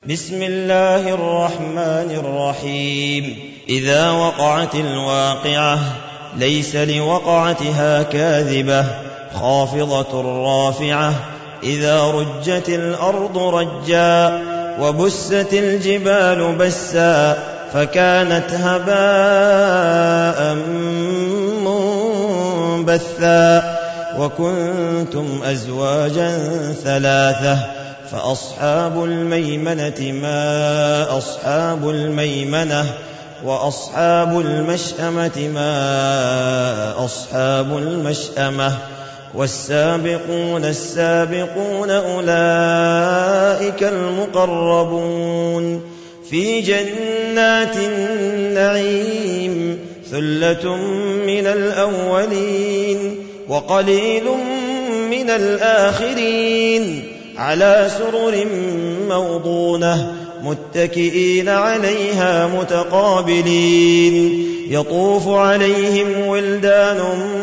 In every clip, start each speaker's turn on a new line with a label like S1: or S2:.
S1: بسم الله الرحمن الرحيم. إذا وقعت الواقعة ليس لوقعتها كاذبة خافضة رافعة إذا رجت الأرض رجا وبست الجبال بسا فكانت هباء منبثا وكنتم أزواجا ثلاثة فأصحاب الميمنة ما أصحاب الميمنة وأصحاب المشأمة ما أصحاب المشأمة والسابقون السابقون أولئك المقربون في جنات النعيم ثلة من الأولين وقليل من الآخرين على سرر موضونة متكئين عليها متقابلين يطوف عليهم ولدان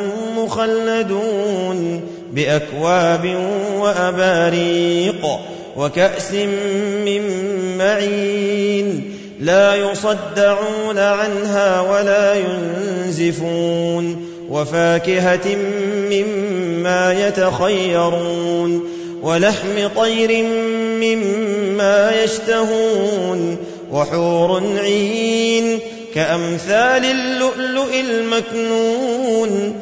S1: مخلدون بأكواب وأباريق وكأس من معين لا يصدعون عنها ولا ينزفون وفاكهة مما يتخيرون ولحم طير مما يشتهون وحور عين كأمثال اللؤلؤ المكنون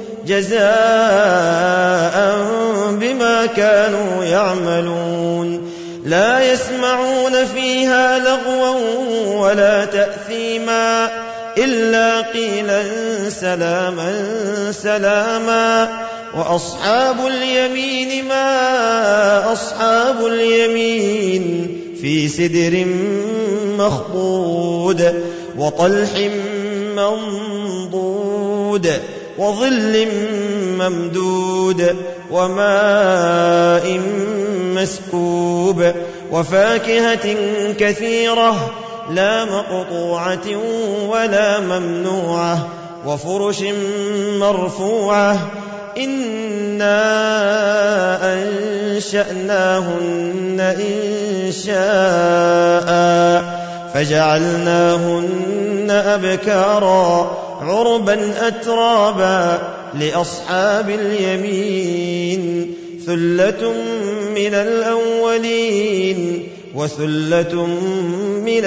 S1: جزاء بما كانوا يعملون لا يسمعون فيها لغوا ولا تأثيما إلا قيلا سلاما سلاما وأصحاب اليمين ما أصحاب اليمين في سدر مخضود وطلح منضود وظل ممدود وماء مسكوب وفاكهة كثيرة لا مقطوعة ولا ممنوعة وفرش مرفوعة إنا أنشأناهن إنشاء فجعلناهن أبكارا عربا أترابا لأصحاب اليمين ثلة من الأولين وثلة من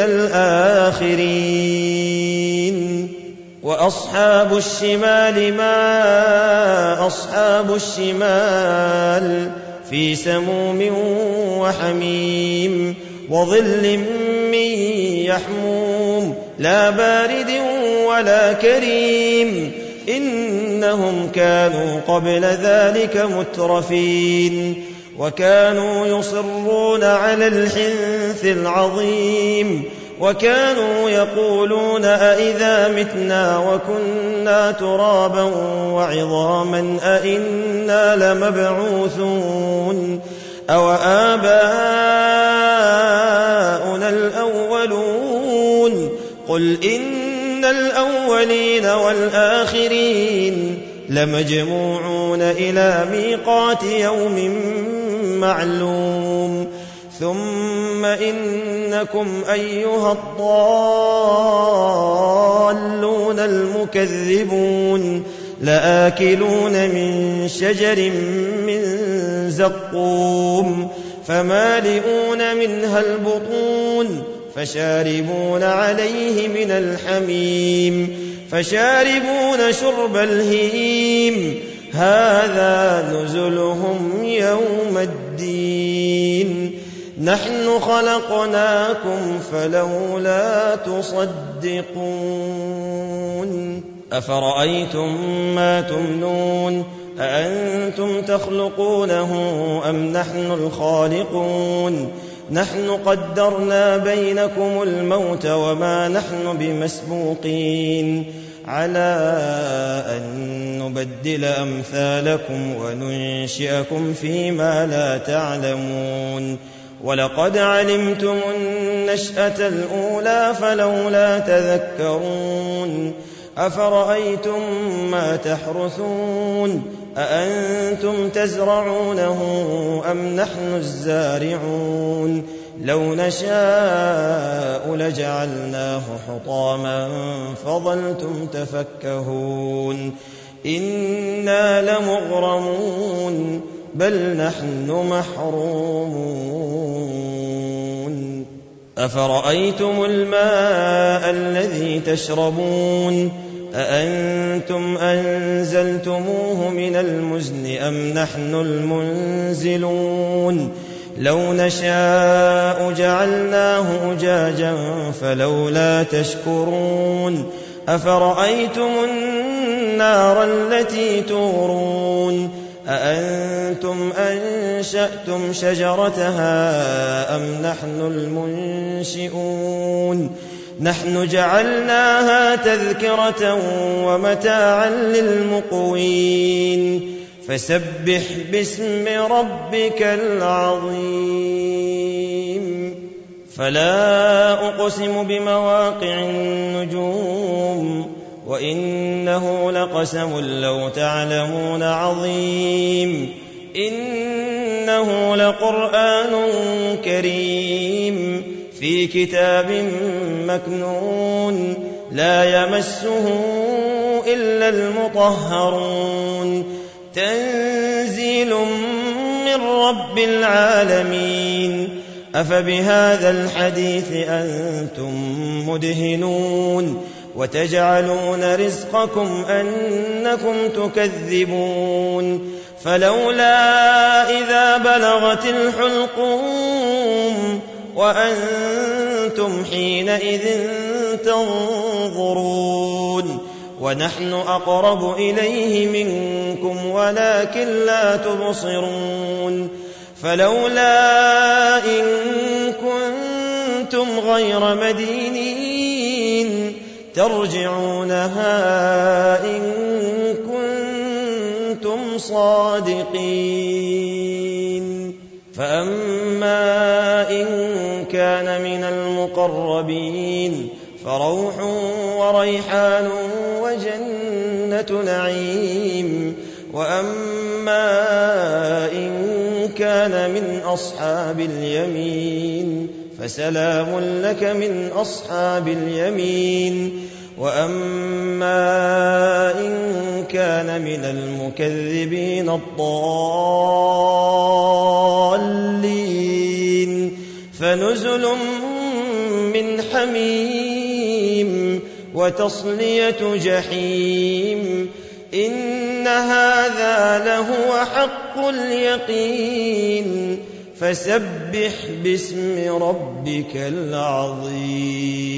S1: الآخرين وأصحاب الشمال ما أصحاب الشمال في سموم وحميم وظل من يحموم لا بارد ولا كريم إنهم كانوا قبل ذلك مترفين وكانوا يصرون على الحنث العظيم وكانوا يقولون أئذا متنا وكنا ترابا وعظاما أئنا لمبعوثون أو آباؤنا الأولون قل إن الأولين والآخرين لمجموعون إلى ميقات يوم معلوم ثم إنكم أيها الضالون المكذبون لآكلون من شجر من زقوم فمالئون منها البطون فشاربون عليه من الحميم فشاربون شرب الهيم هذا نزلهم يوم الدين نحن خلقناكم فلولا تصدقون أفرأيتم ما تمنون أأنتم تخلقونه أم نحن الخالقون نحن قدرنا بينكم الموت وما نحن بمسبوقين على أن نبدل أمثالكم وننشئكم فيما لا تعلمون ولقد علمتم النشأة الأولى فلولا تذكرون أفرأيتم ما تحرثون أأنتم تزرعونه أم نحن الزارعون لو نشاء لجعلناه حطاما فظلتم تفكهون إنا لمغرمون بل نحن محرومون أفرأيتم الماء الذي تشربون أأنتم أنزلتموه من المزن أم نحن المنزلون لو نشاء جعلناه أجاجا فلولا تشكرون أفرأيتم النار التي تورون أأنتم أنشأتم شجرتها أم نحن المنشئون نحن جعلناها تذكرة ومتاعا للمقوين فسبح باسم ربك العظيم فلا أقسم بمواقع النجوم وإنه لقسم لو تعلمون عظيم إنه لقرآن كريم في كتاب مكنون لا يمسه إلا المطهرون تنزيل من رب العالمين أفبهذا الحديث أنتم مدهنون وتجعلون رزقكم أنكم تكذبون فلولا إذا بلغت الحلقوم وأنتم حينئذ تنظرون ونحن أقرب إليه منكم ولكن لا تبصرون فلولا إن كنتم غير مدينين ترجعونها إن كنتم صادقين فأما إن كان من المقربين فروح وريحان وجنة نعيم وأما إن كان من أصحاب اليمين فسلام لك من أصحاب اليمين وأما إن كان من المكذبين الضالين فنزل من حميم وتصلية جحيم إن هذا لهو حق اليقين فسبح باسم ربك العظيم